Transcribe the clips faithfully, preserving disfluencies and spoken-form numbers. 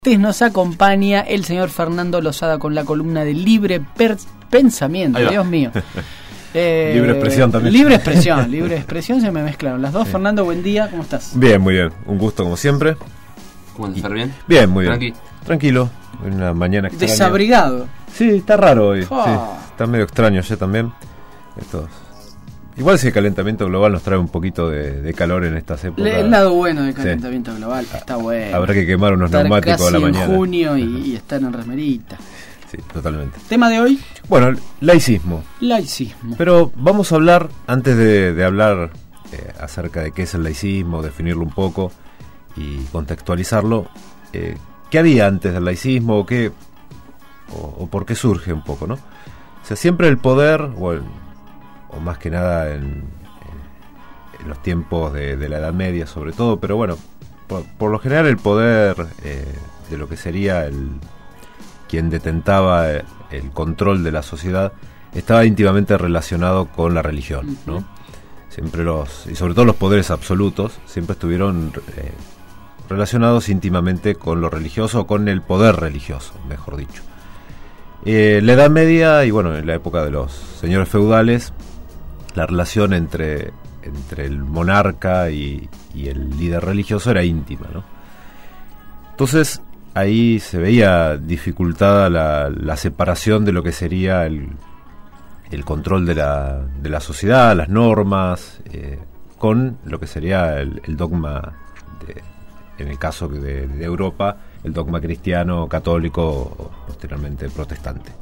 Nos acompaña el señor Fernando Lozada con la columna de Libre per- Pensamiento. Dios mío. Eh, libre expresión también. Libre expresión, libre expresión, se me mezclaron las dos. Sí. Fernando, buen día, ¿cómo estás? Bien, muy bien. Un gusto como siempre. ¿Cómo andas? ¿Estar bien? Bien, muy bien. Tranqui. Tranquilo. Una mañana extraña. Desabrigado. Sí, está raro hoy. Oh. Sí, está medio extraño ya también. Estos... Igual si el calentamiento global nos trae un poquito de, de calor en estas épocas. El lado bueno del calentamiento sí. global está bueno. Habrá que quemar unos estar neumáticos a la mañana. En junio y, y estar en remerita. Sí, totalmente. ¿Tema de hoy? Bueno, laicismo. Laicismo. Pero vamos a hablar, antes de, de hablar eh, acerca de qué es el laicismo, definirlo un poco y contextualizarlo, eh, ¿qué había antes del laicismo o, qué, o, o por qué surge un poco, ¿no? O sea, siempre el poder, o, el, o más que nada en, en los tiempos de, de la Edad Media sobre todo, pero bueno, por, por lo general el poder eh, de lo que sería el... quien detentaba el control de la sociedad, estaba íntimamente relacionado con la religión, ¿no? Uh-huh. Siempre los, y sobre todo los poderes absolutos, siempre estuvieron eh, relacionados íntimamente con lo religioso, o con el poder religioso, mejor dicho. Eh, la Edad Media, y bueno, en la época de los señores feudales, la relación entre, entre el monarca y, y el líder religioso era íntima, ¿no? Entonces, ahí se veía dificultada la, la separación de lo que sería el, el control de la, de la sociedad, las normas, eh, con lo que sería el, el dogma, de, en el caso de, de Europa, el dogma cristiano, católico o posteriormente protestante.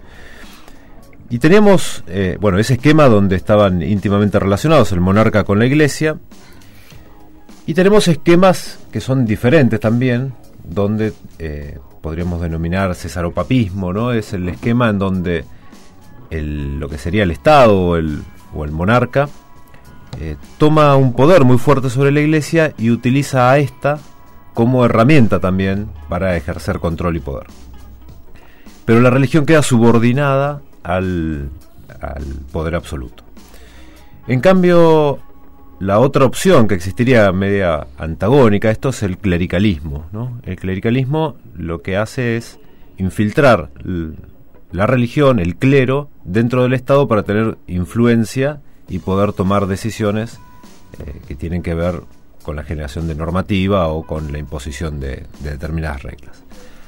Y teníamos, eh, bueno, ese esquema donde estaban íntimamente relacionados el monarca con la iglesia, y tenemos esquemas que son diferentes también, donde eh, podríamos denominar cesaropapismo, ¿no? Es el esquema en donde el, lo que sería el Estado o el, o el monarca eh, toma un poder muy fuerte sobre la iglesia y utiliza a esta como herramienta también para ejercer control y poder. Pero la religión queda subordinada al, al poder absoluto. En cambio, la otra opción que existiría media antagónica a esto es el clericalismo, ¿no? El clericalismo lo que hace es infiltrar l- la religión, el clero, dentro del Estado para tener influencia y poder tomar decisiones eh, que tienen que ver con la generación de normativa o con la imposición de, de determinadas reglas.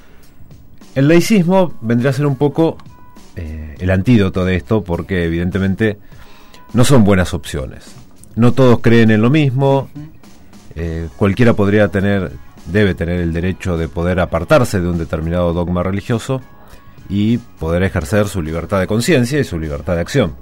El laicismo vendría a ser un poco eh, el antídoto de esto, porque evidentemente no son buenas opciones. No todos creen en lo mismo, eh, cualquiera podría tener, debe tener el derecho de poder apartarse de un determinado dogma religioso y poder ejercer su libertad de conciencia y su libertad de acción.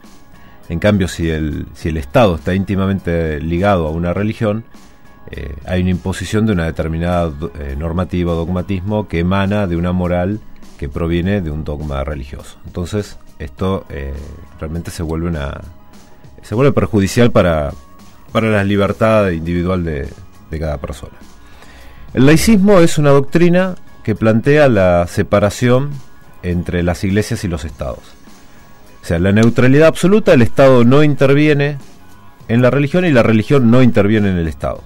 En cambio, si el, si el Estado está íntimamente ligado a una religión, eh, hay una imposición de una determinada eh, normativa o dogmatismo que emana de una moral que proviene de un dogma religioso. Entonces, esto eh, realmente se vuelve una... se vuelve perjudicial para, para la libertad individual de, de cada persona. El laicismo es una doctrina que plantea la separación entre las iglesias y los estados. O sea, la neutralidad absoluta, el Estado no interviene en la religión y la religión no interviene en el Estado.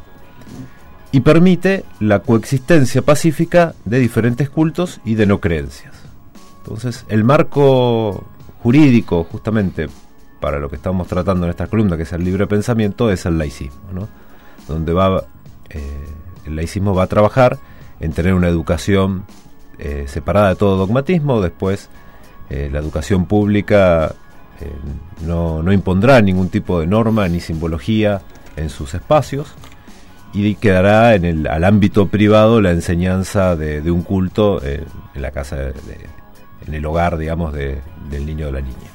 Y permite la coexistencia pacífica de diferentes cultos y de no creencias. Entonces, el marco jurídico, justamente, para lo que estamos tratando en esta columna, que es el libre pensamiento, es el laicismo, ¿no? Donde va eh, el laicismo va a trabajar en tener una educación eh, separada de todo dogmatismo. Después eh, la educación pública eh, no, no impondrá ningún tipo de norma ni simbología en sus espacios, y quedará en el al ámbito privado la enseñanza de, de un culto eh, en la casa, de, de, en el hogar, digamos, de, del niño o la niña.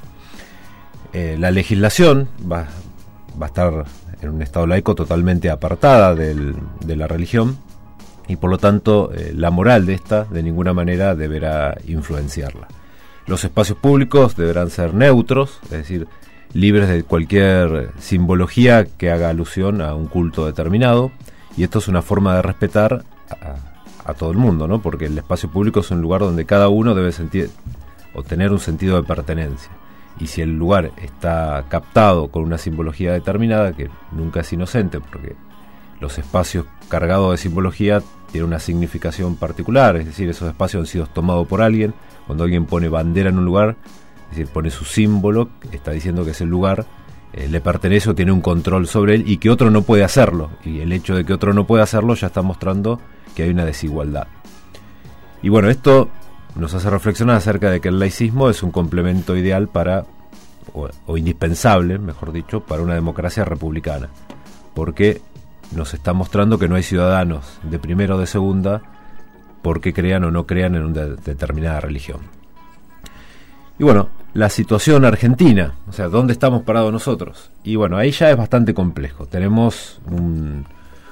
Eh, la legislación va, va a estar en un estado laico totalmente apartada del, de la religión, y por lo tanto eh, la moral de esta de ninguna manera deberá influenciarla. Los espacios públicos deberán ser neutros, es decir, libres de cualquier simbología que haga alusión a un culto determinado, y esto es una forma de respetar a, a todo el mundo, ¿no? Porque el espacio público es un lugar donde cada uno debe sentir o tener un sentido de pertenencia. Y si el lugar está captado con una simbología determinada, que nunca es inocente, porque los espacios cargados de simbología tiene una significación particular, es decir, esos espacios han sido tomados por alguien. Cuando alguien pone bandera en un lugar, es decir, pone su símbolo, está diciendo que ese lugar eh, le pertenece o tiene un control sobre él y que otro no puede hacerlo. Y el hecho de que otro no puede hacerlo ya está mostrando que hay una desigualdad. Y bueno, esto nos hace reflexionar acerca de que el laicismo es un complemento ideal para, o, o indispensable, mejor dicho, para una democracia republicana. Porque nos está mostrando que no hay ciudadanos de primera o de segunda porque crean o no crean en una de, determinada religión. Y bueno, la situación argentina, o sea, ¿dónde estamos parados nosotros? Y bueno, ahí ya es bastante complejo. Tenemos un,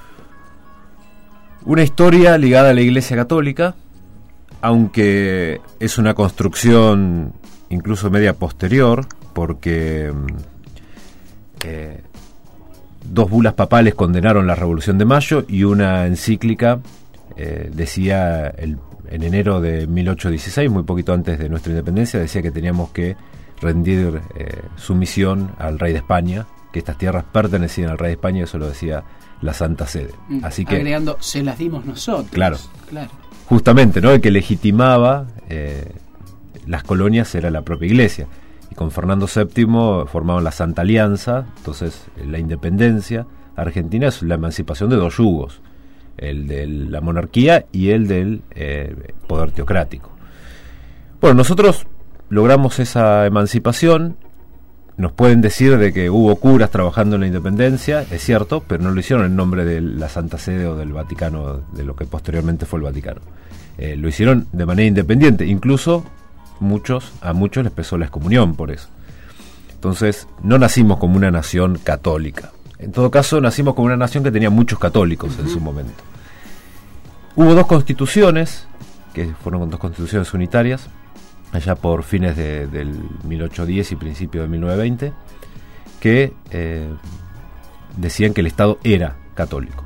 una historia ligada a la Iglesia Católica, aunque es una construcción incluso media posterior, porque eh, dos bulas papales condenaron la Revolución de Mayo y una encíclica eh, decía el, en enero de mil ochocientos dieciséis, muy poquito antes de nuestra independencia, decía que teníamos que rendir eh, sumisión al rey de España, que estas tierras pertenecían al rey de España, eso lo decía la Santa Sede. Así que, agregando, se las dimos nosotros. Claro, claro. Justamente, ¿no? El que legitimaba eh, las colonias era la propia Iglesia. Y con Fernando séptimo formaron la Santa Alianza. Entonces la independencia argentina es la emancipación de dos yugos, el de la monarquía y el del eh, poder teocrático. Bueno, nosotros logramos esa emancipación. Nos pueden decir de que hubo curas trabajando en la independencia, es cierto, pero no lo hicieron en nombre de la Santa Sede o del Vaticano, de lo que posteriormente fue el Vaticano. Eh, lo hicieron de manera independiente, incluso muchos a muchos les pesó la excomunión por eso. Entonces, no nacimos como una nación católica. En todo caso, nacimos como una nación que tenía muchos católicos uh-huh. en su momento. Hubo dos constituciones, que fueron dos constituciones unitarias, allá por fines de, del mil ochocientos diez y principio de mil novecientos veinte, que eh, decían que el Estado era católico.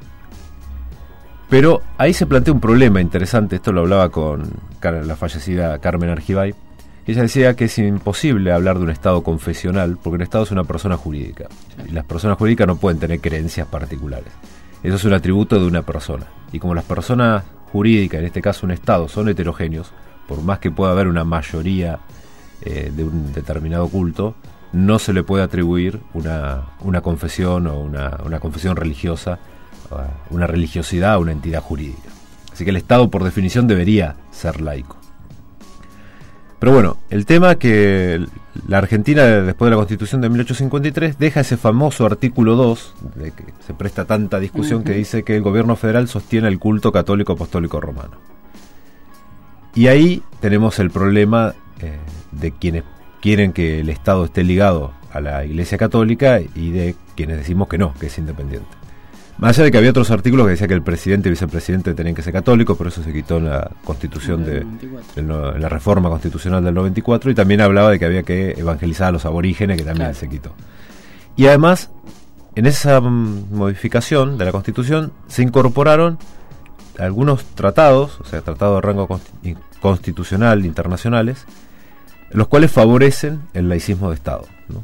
Pero ahí se plantea un problema interesante, esto lo hablaba con la fallecida Carmen Argibay, que ella decía que es imposible hablar de un Estado confesional, porque un Estado es una persona jurídica, y las personas jurídicas no pueden tener creencias particulares. Eso es un atributo de una persona, y como las personas jurídicas, en este caso un Estado, son heterogéneos, por más que pueda haber una mayoría eh, de un determinado culto, no se le puede atribuir una, una confesión o una, una confesión religiosa, una religiosidad a una entidad jurídica. Así que el Estado, por definición, debería ser laico. Pero bueno, el tema es que la Argentina, después de la Constitución de mil ochocientos cincuenta y tres, deja ese famoso artículo dos, de que se presta tanta discusión, uh-huh. que dice que el gobierno federal sostiene el culto católico apostólico romano. Y ahí tenemos el problema eh, de quienes quieren que el Estado esté ligado a la Iglesia Católica y de quienes decimos que no, que es independiente. Más allá de que había otros artículos que decían que el presidente y vicepresidente tenían que ser católicos, pero eso se quitó en la Constitución de, de no, en la reforma constitucional del noventa y cuatro, y también hablaba de que había que evangelizar a los aborígenes, que también claro. se quitó. Y además, en esa modificación de la Constitución se incorporaron algunos tratados, o sea, tratados de rango consti- constitucional internacionales, los cuales favorecen el laicismo de Estado, ¿no?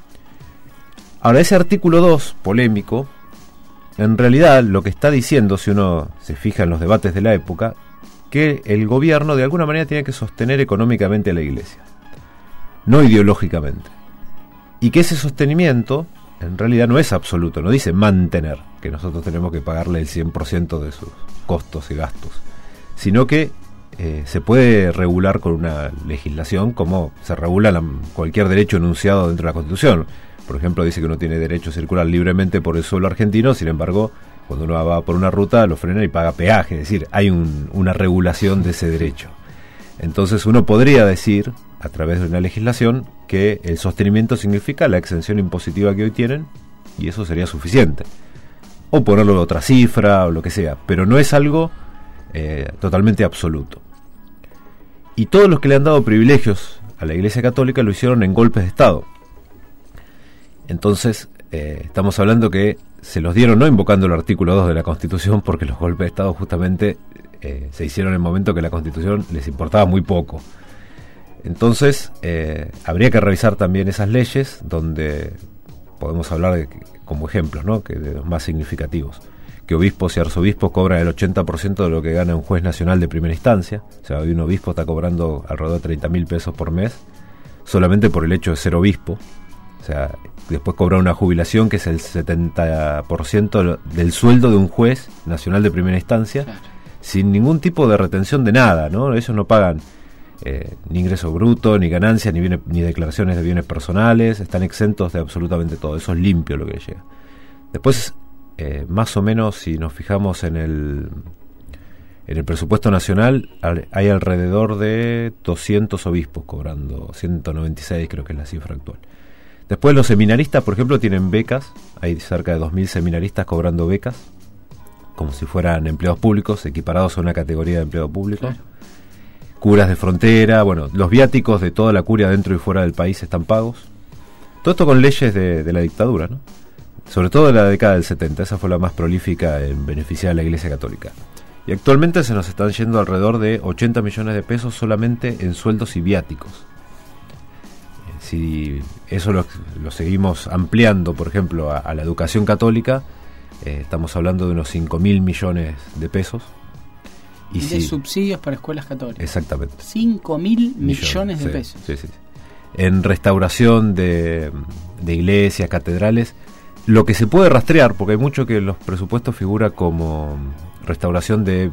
Ahora, ese artículo dos, polémico, en realidad lo que está diciendo, si uno se fija en los debates de la época, que el gobierno de alguna manera tiene que sostener económicamente a la Iglesia, no ideológicamente, y que ese sostenimiento en realidad no es absoluto, no dice mantener, que nosotros tenemos que pagarle el cien por ciento de sus costos y gastos, sino que eh, se puede regular con una legislación como se regula la, cualquier derecho enunciado dentro de la Constitución. Por ejemplo, dice que uno tiene derecho a circular libremente por el suelo argentino, sin embargo, cuando uno va por una ruta lo frena y paga peaje, es decir, hay un, una regulación de ese derecho. Entonces uno podría decir, a través de una legislación, que el sostenimiento significa la exención impositiva que hoy tienen, y eso sería suficiente. O ponerlo de otra cifra, o lo que sea, pero no es algo eh, totalmente absoluto. Y todos los que le han dado privilegios a la Iglesia Católica lo hicieron en golpes de Estado. Entonces, eh, estamos hablando que se los dieron no invocando el artículo dos de la Constitución, porque los golpes de Estado justamente eh, se hicieron en el momento que la Constitución les importaba muy poco. Entonces, eh, habría que revisar también esas leyes, donde podemos hablar de, como ejemplos, ¿no?, que de los más significativos, que obispos y arzobispos cobran el ochenta por ciento de lo que gana un juez nacional de primera instancia. O sea, hoy un obispo está cobrando alrededor de treinta mil pesos por mes, solamente por el hecho de ser obispo. O sea, después cobra una jubilación que es el setenta por ciento del sueldo de un juez nacional de primera instancia, claro, sin ningún tipo de retención de nada, ¿no? Ellos no pagan eh, ni ingreso bruto, ni ganancias, ni, bienes, ni declaraciones de bienes personales, están exentos de absolutamente todo. Eso es limpio lo que les llega. Después, eh, más o menos, si nos fijamos en el en el presupuesto nacional, hay alrededor de doscientos obispos cobrando, ciento noventa y seis creo que es la cifra actual. Después los seminaristas, por ejemplo, tienen becas, hay cerca de dos mil seminaristas cobrando becas, como si fueran empleados públicos, equiparados a una categoría de empleado público. Claro. Curas de frontera, bueno, los viáticos de toda la curia dentro y fuera del país están pagos. Todo esto con leyes de, de la dictadura, ¿no? Sobre todo de la década del setenta, esa fue la más prolífica en beneficiar a la Iglesia Católica. Y actualmente se nos están yendo alrededor de ochenta millones de pesos solamente en sueldos y viáticos. Si eso lo, lo seguimos ampliando, por ejemplo, a, a la educación católica, eh, estamos hablando de unos cinco mil millones de pesos. Y, y de si, subsidios para escuelas católicas. Exactamente. cinco mil millones de sí, pesos. Sí, sí. En restauración de, de iglesias, catedrales, lo que se puede rastrear, porque hay mucho que en los presupuestos figura como restauración de,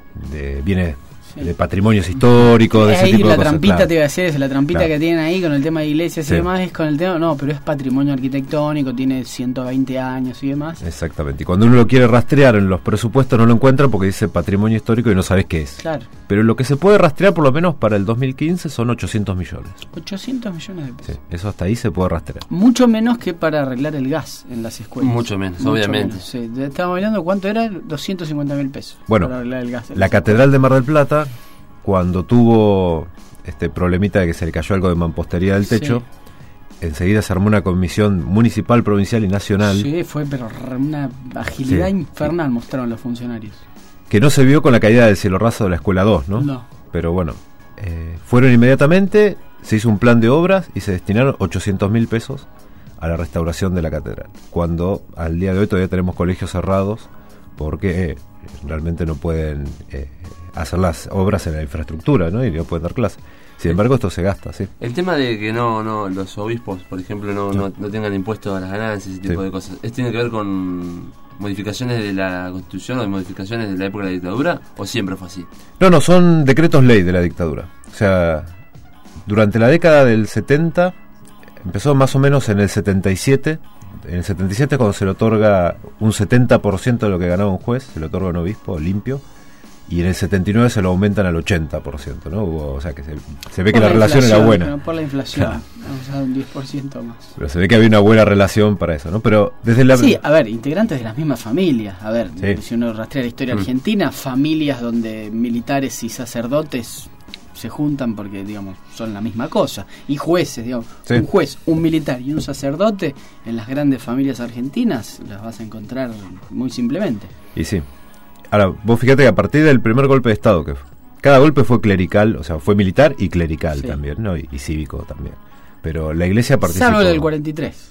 de bienes, sí, de patrimonios históricos, sí, de ese ahí tipo la de cosas. trampita, Claro. te iba a decir, es la trampita, claro, que tienen ahí con el tema de iglesias, sí, y demás, es con el tema, no, pero es patrimonio arquitectónico, tiene ciento veinte años y demás. Exactamente, y cuando uno lo quiere rastrear en los presupuestos no lo encuentra porque dice patrimonio histórico y no sabes qué es. Claro. Pero lo que se puede rastrear, por lo menos para el dos mil quince, son ochocientos millones. ochocientos millones de pesos. Sí, eso hasta ahí se puede rastrear. Mucho menos que para arreglar el gas en las escuelas. Mucho menos, Mucho obviamente. Menos, sí. Estábamos hablando, ¿cuánto era? doscientos cincuenta mil pesos. Bueno, para arreglar el gas la Catedral de Mar del Plata, cuando tuvo este problemita de que se le cayó algo de mampostería del techo, sí, enseguida se armó una comisión municipal, provincial y nacional. Sí, fue pero una agilidad, sí, infernal, sí, mostraron los funcionarios. Que no se vio con la caída del cielo raso de la escuela dos, ¿no? No. Pero bueno, eh, fueron inmediatamente, se hizo un plan de obras y se destinaron ochocientos mil pesos a la restauración de la catedral. Cuando al día de hoy todavía tenemos colegios cerrados porque eh, realmente no pueden eh, hacer las obras en la infraestructura, ¿no? Y no pueden dar clases. Sin embargo, esto se gasta, sí. El tema de que no, no los obispos, por ejemplo, no, no. no, no tengan impuestos a las ganancias, ese tipo, sí, de cosas, ¿esto tiene que ver con modificaciones de la Constitución o de modificaciones de la época de la dictadura, o siempre fue así? No, no, son decretos ley de la dictadura. O sea, durante la década del setenta, empezó más o menos en el setenta y siete. En el setenta y siete, cuando se le otorga un setenta por ciento de lo que ganaba un juez, se le otorga a un obispo limpio. Y en el setenta y nueve se lo aumentan al ochenta por ciento, ¿no? Hubo, o sea, que se, se ve por que la, la relación era buena. No, por la inflación, claro, vamos a dar un diez por ciento más. Pero se ve que había una buena relación para eso, ¿no? Pero desde la... Sí, a ver, integrantes de las mismas familias. A ver, sí, si uno rastrea la historia, mm, argentina, familias donde militares y sacerdotes se juntan porque, digamos, son la misma cosa. Y jueces, digamos, sí, un juez, un militar y un sacerdote, en las grandes familias argentinas las vas a encontrar muy simplemente. Y sí. Ahora, vos fíjate que a partir del primer golpe de Estado, que cada golpe fue clerical, o sea, fue militar y clerical, sí, también, ¿no? Y, y cívico también. Pero la iglesia participó. Salvo el del cuarenta y tres.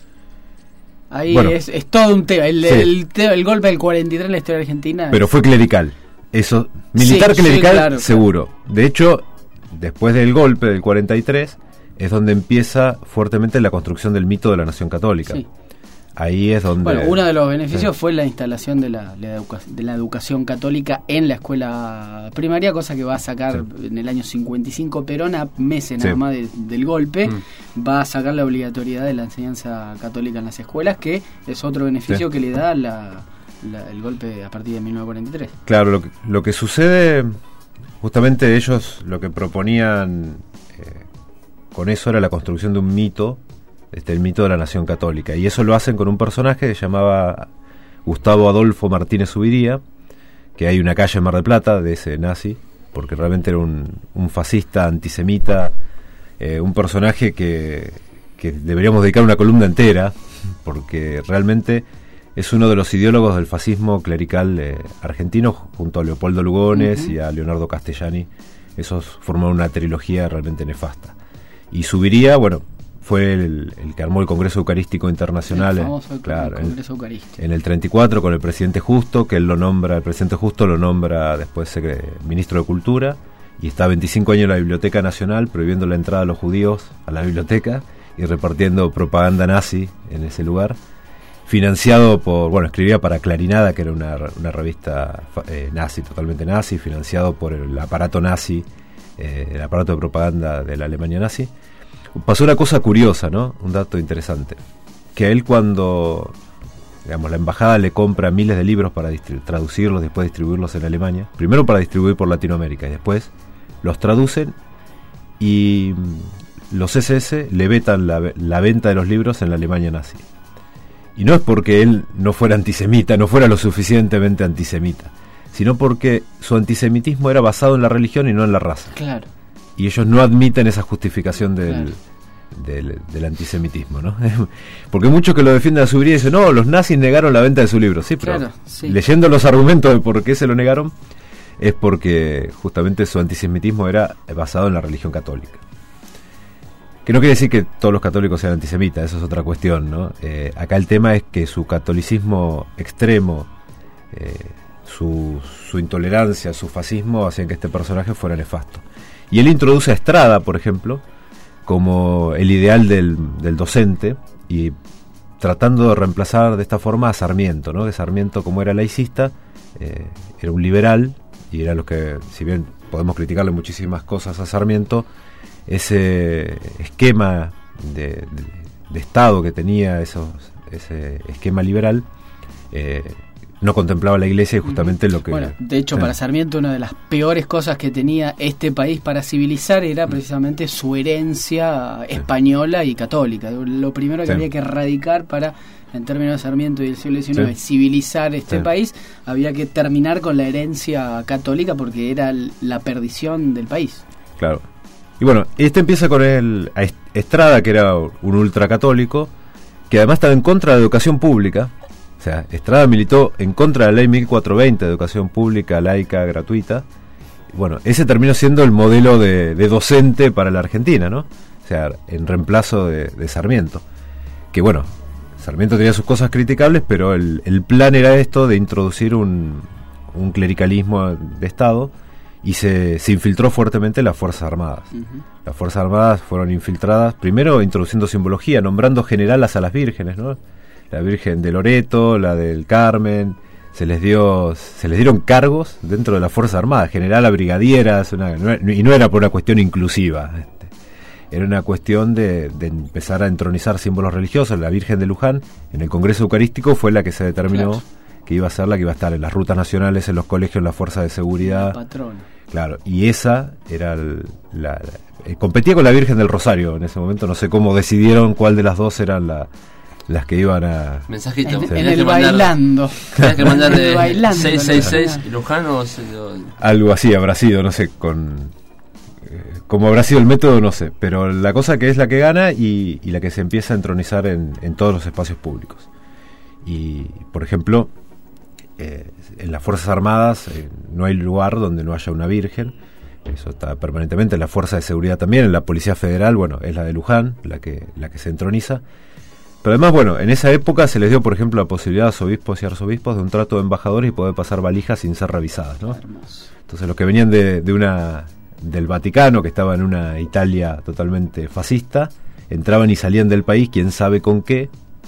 Ahí bueno, es, es todo un tema. El, sí, el, el, el golpe del cuarenta y tres en la historia argentina. Pero es... fue clerical. Eso, militar, sí, clerical, sí, claro, seguro. Claro. De hecho, después del golpe del cuarenta y tres, es donde empieza fuertemente la construcción del mito de la nación católica. Sí. Ahí es donde... Bueno, uno de los beneficios, sí, fue la instalación de la, de, la educa- de la educación católica en la escuela primaria, cosa que va a sacar, sí, en el año cincuenta y cinco Perón, a meses nada, sí, más de, del golpe, mm, va a sacar la obligatoriedad de la enseñanza católica en las escuelas, que es otro beneficio, sí, que le da la, la, el golpe a partir de mil novecientos cuarenta y tres. Claro, lo que, lo que sucede, justamente ellos lo que proponían eh, con eso era la construcción de un mito, Este, el mito de la nación católica, y eso lo hacen con un personaje que se llamaba Gustavo Adolfo Martínez Zuviría, que hay una calle en Mar del Plata de ese nazi, porque realmente era un, un fascista, antisemita, eh, un personaje que, que deberíamos dedicar una columna entera, porque realmente es uno de los ideólogos del fascismo clerical eh, argentino, junto a Leopoldo Lugones, uh-huh, y a Leonardo Castellani. Esos formaron una trilogía realmente nefasta. Y Zuviría, bueno, fue el, el que armó el Congreso Eucarístico Internacional, el famoso claro, Congreso Eucarístico. En el treinta y cuatro con el presidente Justo, que él lo nombra, el presidente Justo lo nombra después eh, ministro de Cultura, y está veinticinco años en la Biblioteca Nacional prohibiendo la entrada a los judíos a la biblioteca y repartiendo propaganda nazi en ese lugar, financiado por, bueno, escribía para Clarinada, que era una, una revista eh, nazi, totalmente nazi, financiado por el aparato nazi, eh, el aparato de propaganda de la Alemania nazi. Pasó una cosa curiosa, ¿no? Un dato interesante, que a él cuando, digamos, la embajada le compra miles de libros para distribu- traducirlos, después distribuirlos en Alemania, primero para distribuir por Latinoamérica y después los traducen, y los ese ese le vetan la, la venta de los libros en la Alemania nazi. Y no es porque él no fuera antisemita, no fuera lo suficientemente antisemita, sino porque su antisemitismo era basado en la religión y no en la raza. Claro. Y ellos no admiten esa justificación del, Claro. del, del antisemitismo, ¿no? Porque muchos que lo defienden a su vida dicen, no, los nazis negaron la venta de su libro. Sí, pero Claro, sí. leyendo los argumentos de por qué se lo negaron, es porque justamente su antisemitismo era basado en la religión católica. Que no quiere decir que todos los católicos sean antisemitas, eso es otra cuestión, ¿no? Eh, acá el tema es que su catolicismo extremo, eh, su, su intolerancia, su fascismo, hacían que este personaje fuera nefasto. Y él introduce a Estrada, por ejemplo, como el ideal del, del docente, y tratando de reemplazar de esta forma a Sarmiento, ¿no? Que Sarmiento, como era laicista, eh, era un liberal, y era lo que, si bien podemos criticarle muchísimas cosas a Sarmiento, ese esquema de, de, de Estado que tenía, esos, ese esquema liberal, eh, no contemplaba la Iglesia, y justamente lo que... Bueno, de hecho, sí. para Sarmiento una de las peores cosas que tenía este país para civilizar era precisamente su herencia española y católica. Lo primero que Sí. había que erradicar para, en términos de Sarmiento y del siglo diecinueve, Sí. civilizar este Sí. país, había que terminar con la herencia católica porque era la perdición del país. Claro. Y bueno, este empieza con el a Estrada, que era un ultracatólico, que además estaba en contra de la educación pública. O sea, Estrada militó en contra de la ley mil cuatrocientos veinte de educación pública, laica, gratuita. Bueno, ese terminó siendo el modelo de, de docente para la Argentina, ¿no? O sea, en reemplazo de, de Sarmiento. Que bueno, Sarmiento tenía sus cosas criticables, pero el, el plan era esto de introducir un, un clericalismo de Estado, y se, se infiltró fuertemente en las Fuerzas Armadas. Uh-huh. Las Fuerzas Armadas fueron infiltradas, primero introduciendo simbología, nombrando generalas a las vírgenes, ¿no? La Virgen de Loreto, la del Carmen, se les dio, se les dieron cargos dentro de las Fuerzas Armadas, general a brigadieras, una, no, y no era por una cuestión inclusiva, este, era una cuestión de, de empezar a entronizar símbolos religiosos. La Virgen de Luján, en el Congreso Eucarístico, fue la que se determinó, claro, que iba a ser la que iba a estar en las rutas nacionales, en los colegios, en las fuerzas de seguridad. La patrona. Claro, y esa era el, la, la eh, competía con la Virgen del Rosario en ese momento. No sé cómo decidieron cuál de las dos eran la, las que iban a... Mensajito. En, Sí. en el bailando. Tenías que mandar de bailando, seis seis seis Luján o... Algo así habrá sido, no sé, con... Eh, como habrá sido el método, no sé. Pero la cosa que es la que gana y, y la que se empieza a entronizar en, en todos los espacios públicos. Y, por ejemplo... Eh, en las Fuerzas Armadas eh, no hay lugar donde no haya una virgen, eso está permanentemente. En la Fuerza de Seguridad también, en la Policía Federal, bueno, es la de Luján la que, la que se entroniza. Pero además, bueno, en esa época se les dio, por ejemplo, la posibilidad a los obispos y arzobispos de un trato de embajadores y poder pasar valijas sin ser revisadas, ¿no? Hermoso. Entonces los que venían de, de una del Vaticano, que estaba en una Italia totalmente fascista, entraban y salían del país, quién sabe con qué,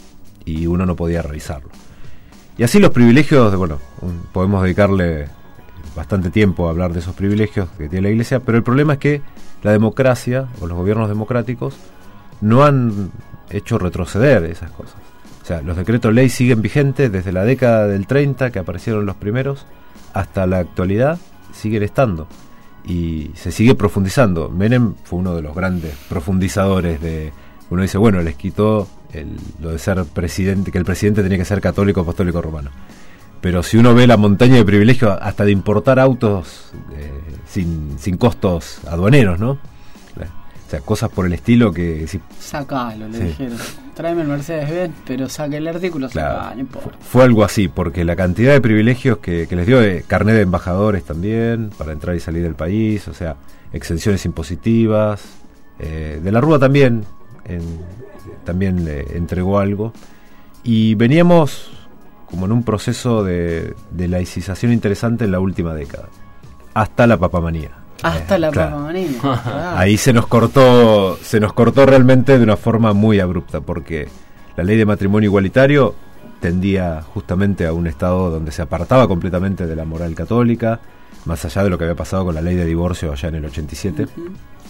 y uno no podía revisarlo. Y así los privilegios, de, bueno, un, podemos dedicarle bastante tiempo a hablar de esos privilegios que tiene la Iglesia, pero el problema es que la democracia o los gobiernos democráticos no han hecho retroceder esas cosas. O sea, los decretos ley siguen vigentes desde la década del treinta, que aparecieron los primeros, hasta la actualidad, siguen estando. Y se sigue profundizando. Menem fue uno de los grandes profundizadores de... Uno dice, bueno, les quitó el, lo de ser presidente, que el presidente tenía que ser católico, apostólico, romano. Pero si uno ve la montaña de privilegios, hasta de importar autos eh, sin, sin costos aduaneros, ¿no? O sea, cosas por el estilo que... Si, Sacalo, le sí. dijeron. Tráeme el Mercedes-Benz, pero saque el artículo, claro, sacalo, no importa. Fue, fue algo así, porque la cantidad de privilegios que, que les dio, de carnet de embajadores también, para entrar y salir del país, o sea, exenciones impositivas, eh, de la Rúa también, en, también le entregó algo, y veníamos como en un proceso de, de laicización interesante en la última década, hasta la papamanía. Hasta eh, la claro. papamanía. Claro. Ahí se nos cortó, se nos cortó realmente de una forma muy abrupta, porque la ley de matrimonio igualitario tendía justamente a un estado donde se apartaba completamente de la moral católica, más allá de lo que había pasado con la ley de divorcio allá en el ochenta y siete. Uh-huh.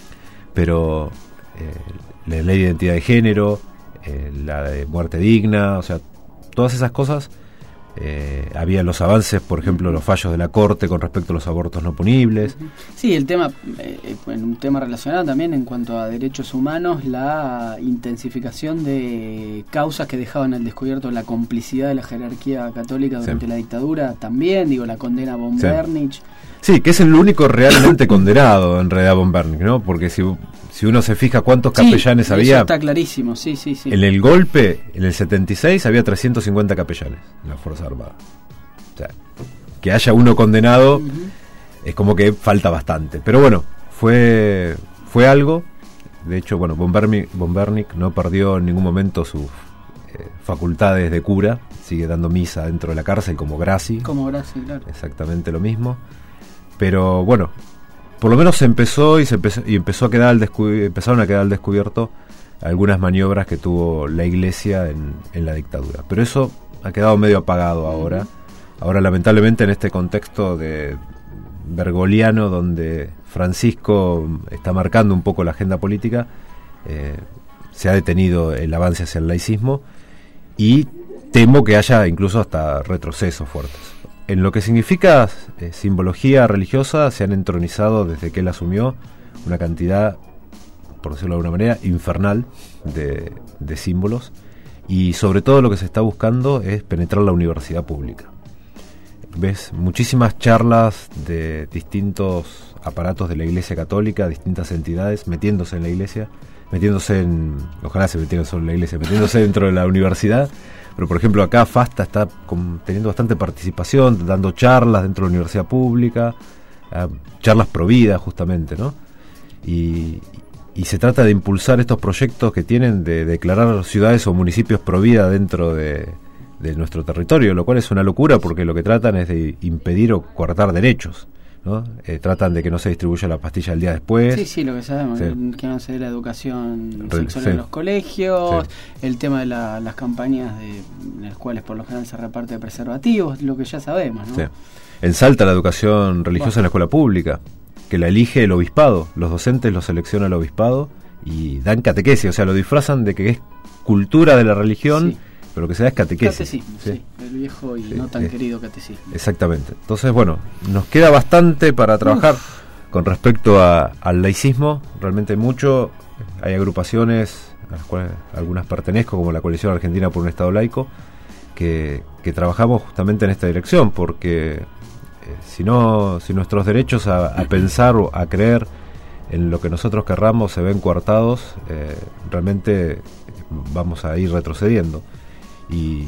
Pero eh, la ley de identidad de género, eh, la de muerte digna, o sea, todas esas cosas. Eh, había los avances, por ejemplo, los fallos de la Corte con respecto a los abortos no punibles. Sí, el tema, eh, en un tema relacionado también en cuanto a derechos humanos, la intensificación de causas que dejaban al descubierto la complicidad de la jerarquía católica durante sí. la dictadura, también, digo, la condena a von Bernich. Sí. sí, que es el único realmente condenado en realidad von Bernich, ¿no? Porque si... Si uno se fija cuántos capellanes sí, había... Eso está clarísimo, sí, sí, sí. En el golpe, en el setenta y seis, había trescientos cincuenta capellanes en la Fuerza Armada. O sea, que haya uno condenado uh-huh. es como que falta bastante. Pero bueno, fue fue algo. De hecho, bueno, von Bernich, von Bernich no perdió en ningún momento sus eh, facultades de cura. Sigue dando misa dentro de la cárcel como Grassi. Como Grassi, claro. Exactamente lo mismo. Pero bueno... Por lo menos se empezó y se empezó, y empezó a quedar al descubi- empezaron a quedar al descubierto algunas maniobras que tuvo la Iglesia en, en la dictadura. Pero eso ha quedado medio apagado ahora. Uh-huh. Ahora, lamentablemente, en este contexto de bergoliano, donde Francisco está marcando un poco la agenda política, eh, se ha detenido el avance hacia el laicismo y temo que haya incluso hasta retrocesos fuertes. En lo que significa eh, simbología religiosa, se han entronizado desde que él asumió una cantidad, por decirlo de alguna manera, infernal de, de símbolos, y sobre todo lo que se está buscando es penetrar la universidad pública. Ves muchísimas charlas de distintos aparatos de la Iglesia Católica, distintas entidades metiéndose en la Iglesia, metiéndose en, ojalá se metieran solo en la Iglesia, metiéndose dentro de la universidad. Pero por ejemplo acá FASTA está con, teniendo bastante participación, dando charlas dentro de la universidad pública, uh, charlas pro vida justamente, ¿no? Y, y se trata de impulsar estos proyectos que tienen de declarar ciudades o municipios pro vida dentro de, de nuestro territorio, lo cual es una locura porque lo que tratan es de impedir o coartar derechos, ¿no? Eh, tratan de que no se distribuya la pastilla el día después. Sí, sí, lo que sabemos, sí. que no se dé la educación Re, sexual sí. en los colegios, sí. el tema de la, las campañas de, en las cuales por lo general se reparte preservativos, lo que ya sabemos, ¿no? Sí. En Salta la educación religiosa bueno. en la escuela pública, que la elige el obispado, los docentes los selecciona el obispado y dan catequesis, o sea, lo disfrazan de que es cultura de la religión, sí. pero lo que se da es catequesis. Catecismo, sí. sí, el viejo y sí. no tan eh, querido catecismo. Exactamente. Entonces, bueno, nos queda bastante para trabajar Uf. con respecto a, al laicismo, realmente mucho. Hay agrupaciones a las cuales algunas pertenezco, como la Coalición Argentina por un Estado Laico, que, que trabajamos justamente en esta dirección, porque eh, si no, si nuestros derechos a, a pensar o a creer en lo que nosotros querramos se ven coartados, eh, realmente vamos a ir retrocediendo. Y,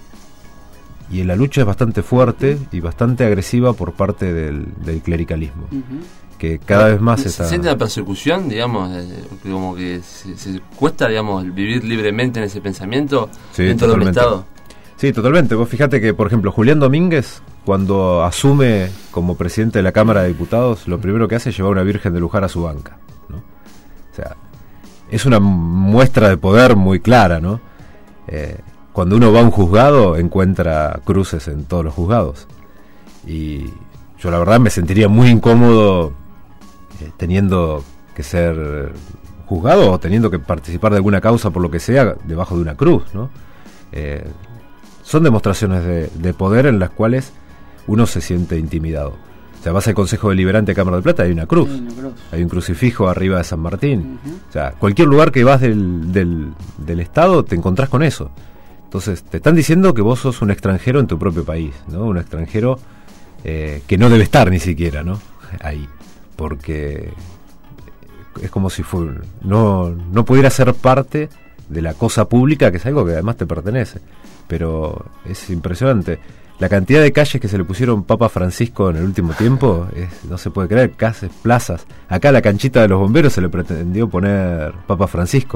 y la lucha es bastante fuerte y bastante agresiva por parte del, del clericalismo, uh-huh. que cada vez más se está... siente la persecución, digamos, eh, como que se, se cuesta, digamos, vivir libremente en ese pensamiento sí, dentro totalmente. del Estado. Sí, totalmente. Vos fíjate que, por ejemplo, Julián Domínguez, cuando asume como presidente de la Cámara de Diputados, lo primero que hace es llevar una Virgen de Luján a su banca, ¿no? O sea, es una muestra de poder muy clara, ¿no? Eh, cuando uno va a un juzgado, encuentra cruces en todos los juzgados. Y yo la verdad me sentiría muy incómodo eh, teniendo que ser juzgado o teniendo que participar de alguna causa por lo que sea debajo de una cruz, ¿no? Eh, son demostraciones de, de poder en las cuales uno se siente intimidado. O sea, vas al Consejo Deliberante de Cámara de Plata, hay una cruz, sí, una cruz. Hay un crucifijo arriba de San Martín. Uh-huh. O sea, cualquier lugar que vas del, del, del Estado te encontrás con eso. Entonces, te están diciendo que vos sos un extranjero en tu propio país, ¿no? Un extranjero eh, que no debe estar ni siquiera, ¿no? Ahí. Porque es como si fuera, no, no pudiera ser parte de la cosa pública, que es algo que además te pertenece. Pero es impresionante. La cantidad de calles que se le pusieron Papa Francisco en el último tiempo, es, no se puede creer, calles, plazas. Acá a la canchita de los bomberos se le pretendió poner Papa Francisco,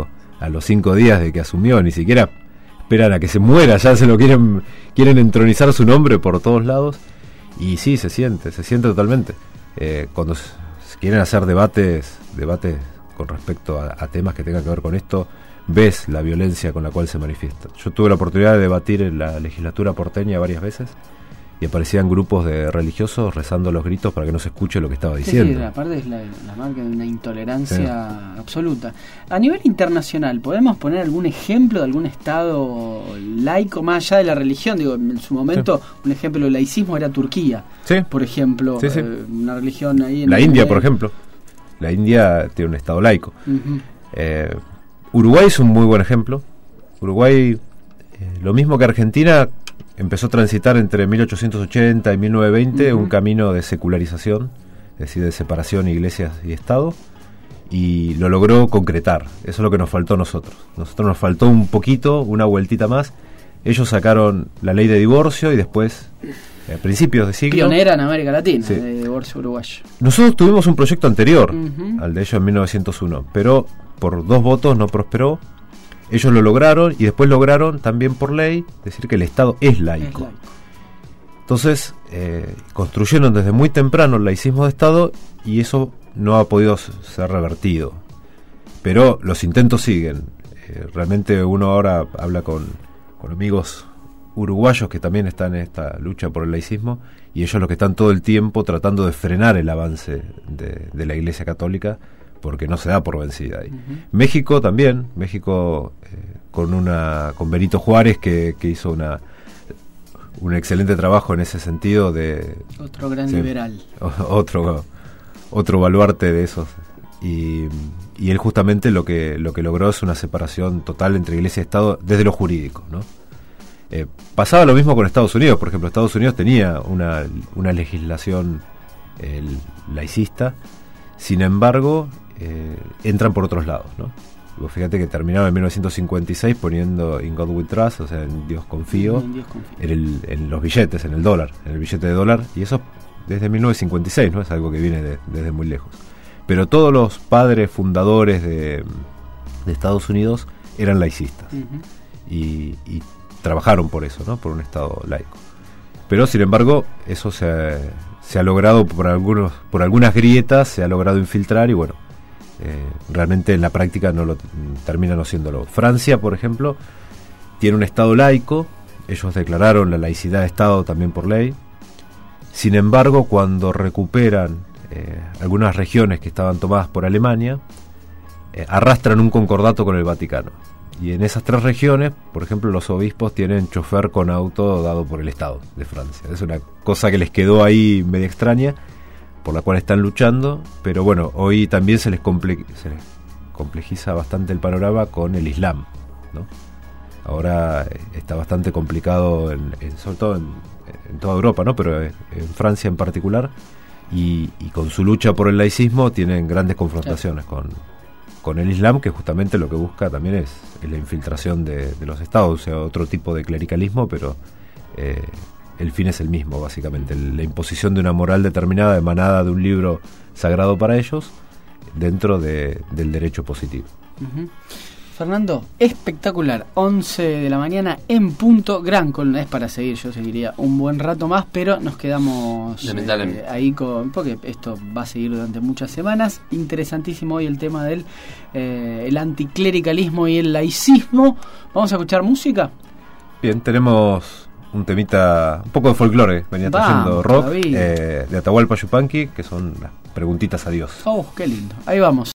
a los cinco días de que asumió, ni siquiera esperan a que se muera, ya se lo quieren quieren entronizar su nombre por todos lados. Y sí, se siente, se siente totalmente. Eh, cuando se quieren hacer debates, debates con respecto a, a temas que tengan que ver con esto, ves la violencia con la cual se manifiesta. Yo tuve la oportunidad de debatir en la legislatura porteña varias veces y aparecían grupos de religiosos rezando los gritos para que no se escuche lo que estaba diciendo. Sí, sí, aparte es la, la marca de una intolerancia sí. absoluta. A nivel internacional, ¿podemos poner algún ejemplo de algún estado laico más allá de la religión? Digo, en su momento, sí. un ejemplo del laicismo era Turquía, sí. por ejemplo, sí, sí. Eh, una religión ahí en la India, medio. Por ejemplo. La India tiene un estado laico. Uh-huh. eh, Uruguay es un muy buen ejemplo. Uruguay, eh, lo mismo que Argentina, empezó a transitar entre mil ochocientos ochenta y mil novecientos veinte uh-huh. un camino de secularización, es decir, de separación iglesias y Estado, y lo logró concretar. Eso es lo que nos faltó a nosotros. Nosotros nos faltó un poquito, una vueltita más. Ellos sacaron la ley de divorcio y después, a principios de siglo... Pionera en América Latina, sí. de divorcio uruguayo. Nosotros tuvimos un proyecto anterior uh-huh. al de ellos en mil novecientos uno, pero por dos votos no prosperó. Ellos lo lograron y después lograron también por ley decir que el Estado es laico. Es laico. Entonces, eh, construyeron desde muy temprano el laicismo de Estado y eso no ha podido ser revertido. Pero los intentos siguen. Eh, realmente uno ahora habla con, con amigos uruguayos que también están en esta lucha por el laicismo y ellos los que están todo el tiempo tratando de frenar el avance de, de la Iglesia Católica, porque no se da por vencida ahí. Uh-huh. México también, México eh, con una con Benito Juárez que, que hizo una un excelente trabajo en ese sentido de otro gran sí, liberal, otro otro baluarte de esos y, y él justamente lo que lo que logró es una separación total entre Iglesia y Estado desde lo jurídico, ¿no? Eh, pasaba lo mismo con Estados Unidos, por ejemplo, Estados Unidos tenía una una legislación eh, laicista, sin embargo Eh, entran por otros lados, ¿no? Vos fíjate que terminaron en mil novecientos cincuenta y seis poniendo In God We Trust, o sea, en Dios confío, en, Dios confío. En, el, en los billetes, en el dólar, en el billete de dólar, y eso desde mil novecientos cincuenta y seis, ¿no? Es algo que viene de, desde muy lejos. Pero todos los padres fundadores de, de Estados Unidos eran laicistas uh-huh. y, y trabajaron por eso, ¿no? Por un Estado laico. Pero sin embargo, eso se ha, se ha logrado por algunos, por algunas grietas, se ha logrado infiltrar y bueno, Eh, realmente en la práctica no lo termina no siéndolo. Francia, por ejemplo, tiene un Estado laico. Ellos declararon la laicidad de Estado también por ley. Sin embargo, cuando recuperan eh, algunas regiones que estaban tomadas por Alemania, eh, arrastran un concordato con el Vaticano. Y en esas tres regiones, por ejemplo, los obispos tienen chofer con auto dado por el Estado de Francia. Es una cosa que les quedó ahí medio extraña, por la cual están luchando, pero bueno, hoy también se les, comple- se les complejiza bastante el panorama con el Islam, ¿no? Ahora está bastante complicado, en, en, sobre todo en, en toda Europa, ¿no? Pero en Francia en particular, y, y con su lucha por el laicismo tienen grandes confrontaciones con, con el Islam, que justamente lo que busca también es, es la infiltración de, de los estados, o sea, otro tipo de clericalismo, pero... Eh, el fin es el mismo, básicamente, la imposición de una moral determinada emanada de un libro sagrado para ellos dentro de, del derecho positivo. Uh-huh. Fernando, espectacular, once de la mañana en punto, gran columna, es para seguir, yo seguiría un buen rato más, pero nos quedamos eh, ahí con, porque esto va a seguir durante muchas semanas. Interesantísimo hoy el tema del eh, el anticlericalismo y el laicismo. ¿Vamos a escuchar música? Bien, tenemos un temita, un poco de folclore, venía trayendo rock, eh, de Atahualpa Yupanqui, que son las preguntitas a Dios. Oh, qué lindo. Ahí vamos.